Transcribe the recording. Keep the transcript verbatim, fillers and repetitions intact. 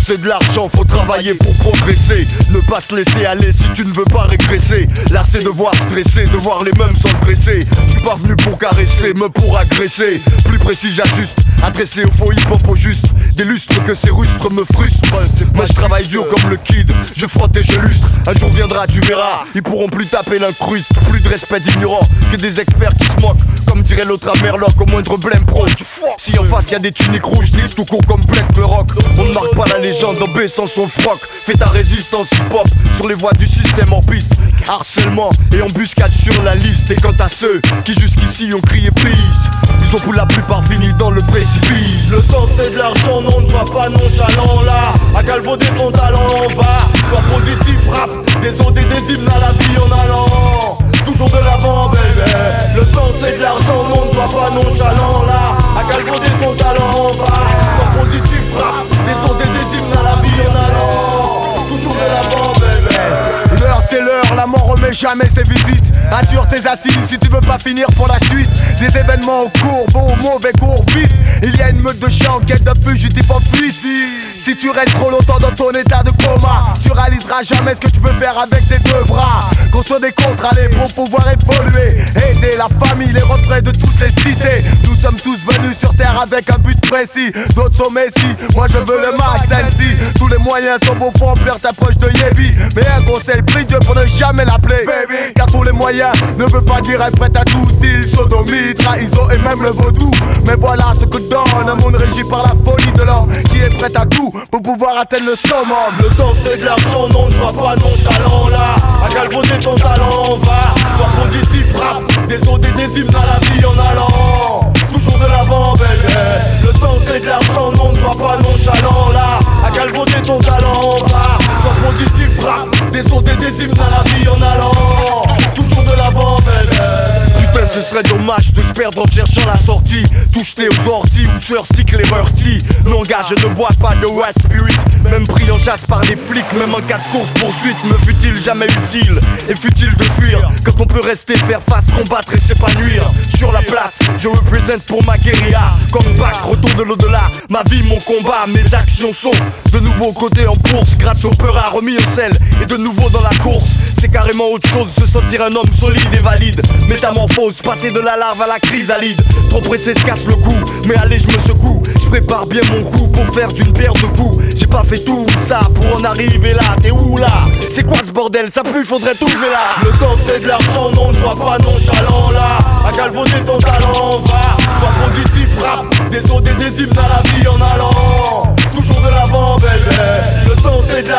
c'est de l'argent, faut travailler pour progresser. Ne pas se laisser aller si tu ne veux pas régresser. Lassé de voir stresser, de voir les mêmes sans le dresser. Je suis pas venu pour caresser, mais pour agresser. Plus précis j'ajuste, adressé au faux hip-hop au juste. Des lustres que ces rustres me frustrent. Moi je travaille dur comme le kid, je frotte et je lustre. Un jour viendra, tu verras, ils pourront plus taper l'incruste. Plus de respect d'ignorants que des experts qui se moquent. Comme dirait l'autre à Merlock, au moindre blême pro. Si en face y'a des tuniques rouges, ni tout con comme Black le rock. On ne marque pas la légende en baissant son froc. Fais ta résistance hip-hop sur les voies du système en piste. Harcèlement et embuscade sur la liste. Et quant à ceux qui jusqu'ici ont crié peace, ils ont pour la plupart fini dans le précipice. Le temps c'est de l'argent, non, ne sois pas nonchalant là. À galvauder ton talent, on va. Sois positif, rap, des ondes et des hymnes à la vie en allant. Toujours de l'avant, baby. Le temps c'est de l'argent, non, ne sois pas nonchalant là. À galvauder ton talent, on va. Sois positif, rap, des ondes et des hymnes à la vie en allant. Toujours de l'avant, baby. L'heure c'est l'heure, la mort remet jamais ses visites. Assure tes assises si tu veux pas finir pour la suite. Des événements au cours, bon ou mauvais cours vite. Il y a une meute de chiens en quête de fugitifs en fuite. Si tu restes trop longtemps dans ton état de coma, tu réaliseras jamais ce que tu peux faire avec tes deux bras. Construire des contre-allées pour pouvoir évoluer. Aider la famille, les retraits de toutes les cités. Nous sommes tous venus sur terre avec un but précis. D'autres sont Messi, moi je veux le max M C. Tous les moyens sont beaux pour remplir ta poche de Yébi. Mais un conseil, prie Dieu pour ne jamais l'appeler baby. Car tous les moyens ne veut pas dire être prêt à tout. Style sodomie, trahison et même le vaudou. Mais voilà ce que donne un monde régi par la folie de l'homme qui est prêt à tout pour pouvoir atteindre le summum. Le temps c'est de l'argent, non, ne sois pas nonchalant là. À galvauder ton talent, on va. Sois positif, rap, des ondes et des hymnes à la vie en allant. Toujours de l'avant, baby. Le temps c'est de l'argent, non, ne sois pas nonchalant là. À galvauder ton talent, on va. Sois positif, rap, des ondes et des hymnes à la vie en allant. Toujours de l'avant, baby. Putain, ce serait dommage de se perdre en cherchant la sortie. Touche-tes aux orties ou se recycle les meurtis. Non gars, je ne bois pas de white spirit. Même pris en chasse par les flics, même en cas de course poursuite, me fut-il jamais utile et fut-il de fuir quand on peut rester faire face, combattre et s'épanouir. Sur la place, je représente pour ma guérilla. Comeback, retour de l'au-delà, ma vie, mon combat, mes actions sont de nouveau codées en bourse grâce au peur à remis en selle et de nouveau dans la course. C'est carrément autre chose, se sentir un homme solide et valide. Métamorphose, passer de la larve à la chrysalide. Trop pressé se casse le cou, mais allez je me secoue. Je prépare bien mon coup pour faire d'une paire de coups. J'ai pas fait tout ça pour en arriver là. T'es où là? C'est quoi ce bordel? Ça pue, faudrait tout lever là. Le temps c'est de l'argent, non, ne sois pas nonchalant là. À galvauder ton talent, on va. Sois positif, rap, des ondes et des hymnes à la vie en allant. Toujours de l'avant, baby. Le temps c'est de